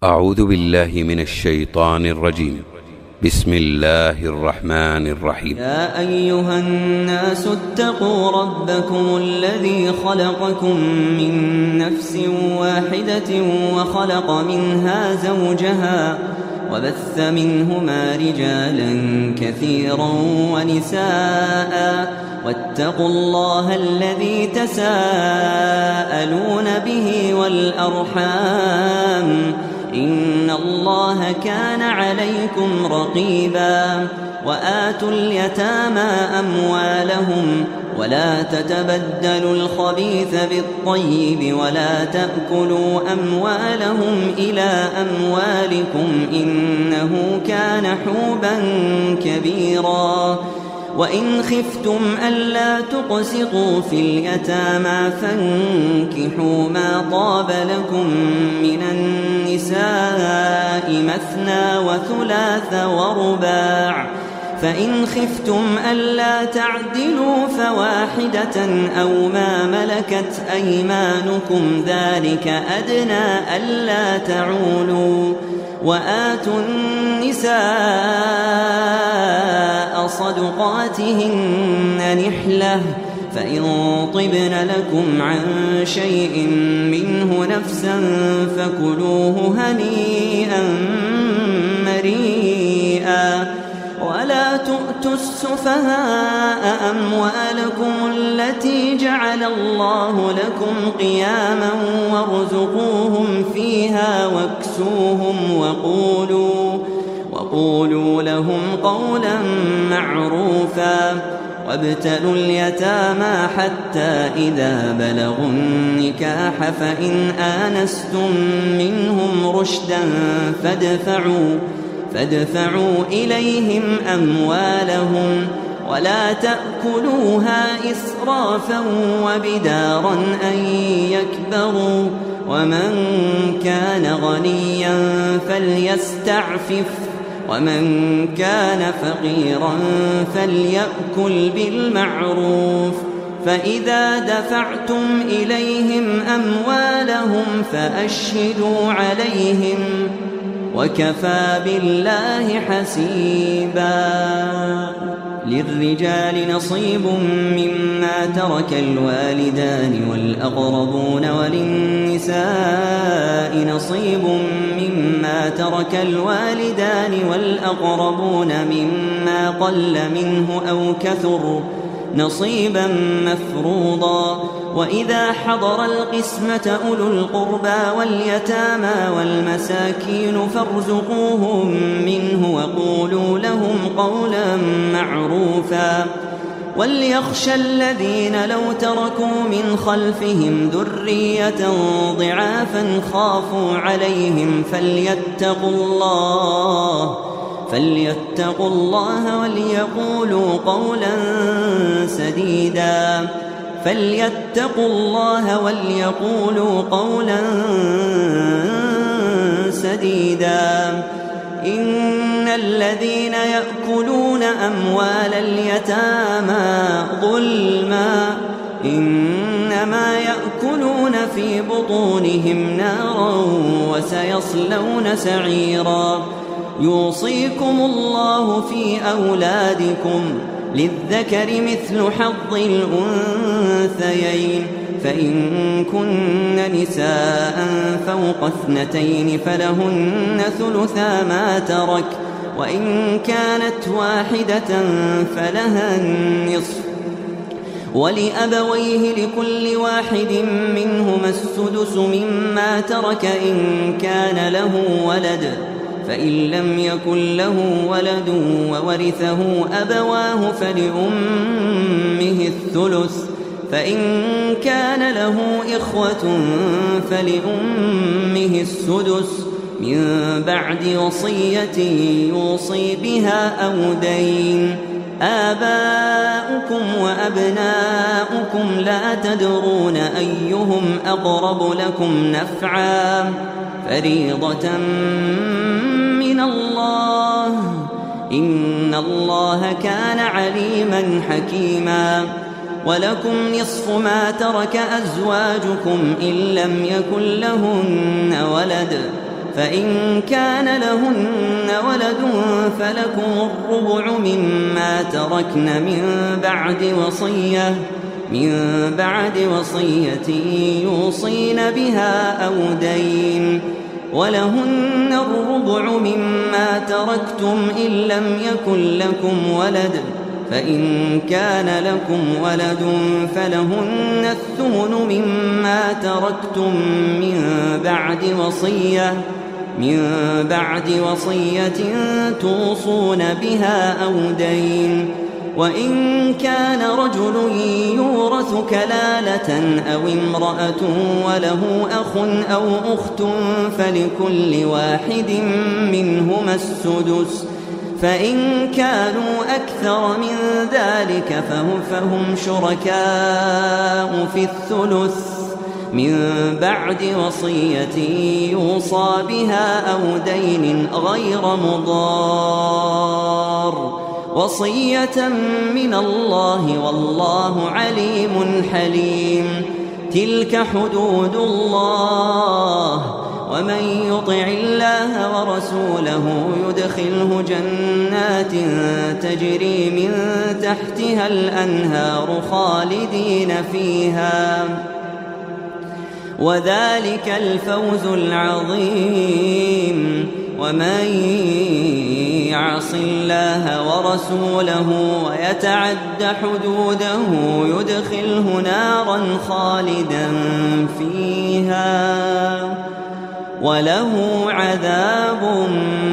أعوذ بالله من الشيطان الرجيم. بسم الله الرحمن الرحيم. يا أيها الناس اتقوا ربكم الذي خلقكم من نفس واحدة وخلق منها زوجها وبث منهما رجالا كثيرا ونساء واتقوا الله الذي تساءلون به والأرحام إن الله كان عليكم رقيبا. وآتوا اليتامى أموالهم ولا تتبدلوا الخبيث بالطيب ولا تأكلوا أموالهم إلى أموالكم إنه كان حوبا كبيرا. وإن خفتم ألا تقسطوا في اليتامى فانكحوا ما طاب لكم من النساء مثنى وثلاث ورباع، فإن خفتم ألا تعدلوا فواحدة أو ما ملكت أيمانكم ذلك أدنى ألا تعولوا. وآتوا النساء صدقاتهن نحلة، فإن طبن لكم عن شيء منه نفسا فكلوه هنيئا مريئا. ولا تؤتوا السفهاء أموالكم التي جعل الله لكم قياما وارزقوهم فيها واكسوهم وقولوا لهم قولا معروفا. وابتلوا اليتامى حتى إذا بلغوا النكاح فإن آنستم منهم رشدا فادفعوا إليهم أموالهم ولا تأكلوها إسرافا وبدارا أن يكبروا. ومن كان غنيا فليستعفف ومن كان فقيرا فليأكل بالمعروف. فإذا دفعتم إليهم أموالهم فأشهدوا عليهم وكفى بالله حسيبا. للرجال نصيب مما ترك الوالدان والأقربون وللنساء نصيب مما ترك الوالدان والأقربون مما قل منه أو كثر نصيبا مفروضا. وإذا حضر القسمة أولو القربى واليتامى والمساكين فارزقوهم منه وقولوا لهم قولا معروفا. وليخشى الذين لو تركوا من خلفهم ذرية ضعافا خافوا عليهم فليتقوا الله وليقولوا قولا سديدا. إن الذين يأكلون أموال اليتامى ظلما إنما يأكلون في بطونهم نارا وسيصلون سعيرا. يوصيكم الله في أولادكم للذكر مثل حظ الأنثيين، فإن كن نساء فوق 2 فلهن ثلثا ما ترك، وإن كانت واحدة فلها النصف، ولأبويه لكل واحد منهما السدس مما ترك إن كان له ولد، فإن لم يكن له ولد وورثه أبواه فلأمه الثلث، فإن كان له إخوة فلأمه السدس من بعد وصية يوصي بها أو دين. آباؤكم وأبناؤكم لا تدرون أيهم أقرب لكم نفعا فريضة من الله إن الله كان عليما حكيما. ولكم نصف ما ترك أزواجكم إن لم يكن لهن ولد، فإن كان لهن ولد فلكم الربع مما تركن من بعد وصية يوصين بها أو دين، ولهن الربع مما تركتم إن لم يكن لكم ولد، فإن كان لكم ولد فلهن الثمن مما تركتم من بعد وصية توصون بها أو دين. وإن كان رجل يورث كلالة أو امرأة وله أخ أو أخت فلكل واحد منهما السدس، فإن كانوا أكثر من ذلك فهم شركاء في الثلث من بعد وصية يوصى بها أو دين غير مضار، وصية من الله والله عليم حليم. تلك حدود الله، ومن يطع الله ورسوله يدخله جنات تجري من تحتها الأنهار خالدين فيها، وذلك الفوز العظيم. ومن يعص الله ورسوله ويتعد حدوده يدخله نارا خالدا فيها وله عذاب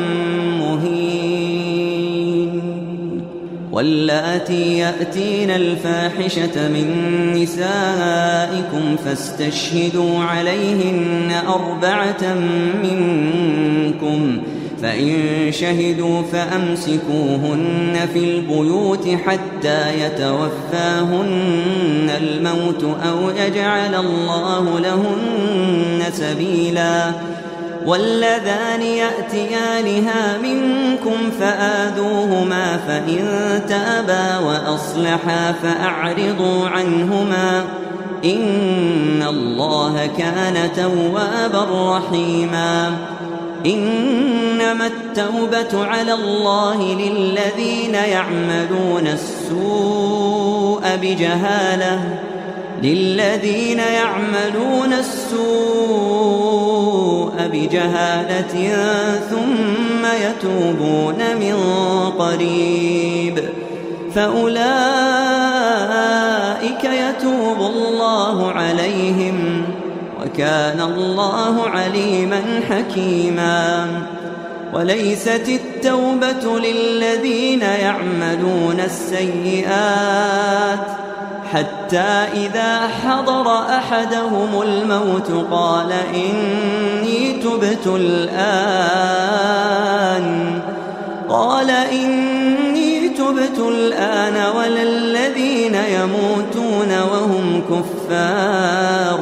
مهين. واللاتي يأتين الفاحشة من نسائكم فاستشهدوا عليهن 4 منكم، فإن شهدوا فأمسكوهن في البيوت حتى يتوفاهن الموت أو يجعل الله لهن سبيلا. واللذان يأتيانها منكم فآذوهما، فإن تابا وأصلحا فأعرضوا عنهما، إن الله كان توابا رحيما. إنما التوبة على الله للذين يعملون السوء بجهالة ثم يتوبون من قريب فأولئك يتوب الله عليهم، وكان الله عليما حكيما. وليست التوبة للذين يعملون السيئات حتى إذا حضر أحدهم الموت قال إني تبت الآن ولا الذين يموتون وهم كفار،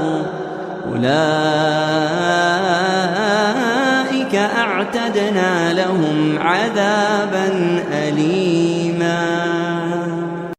أولئك أعتدنا لهم عذابا أليما.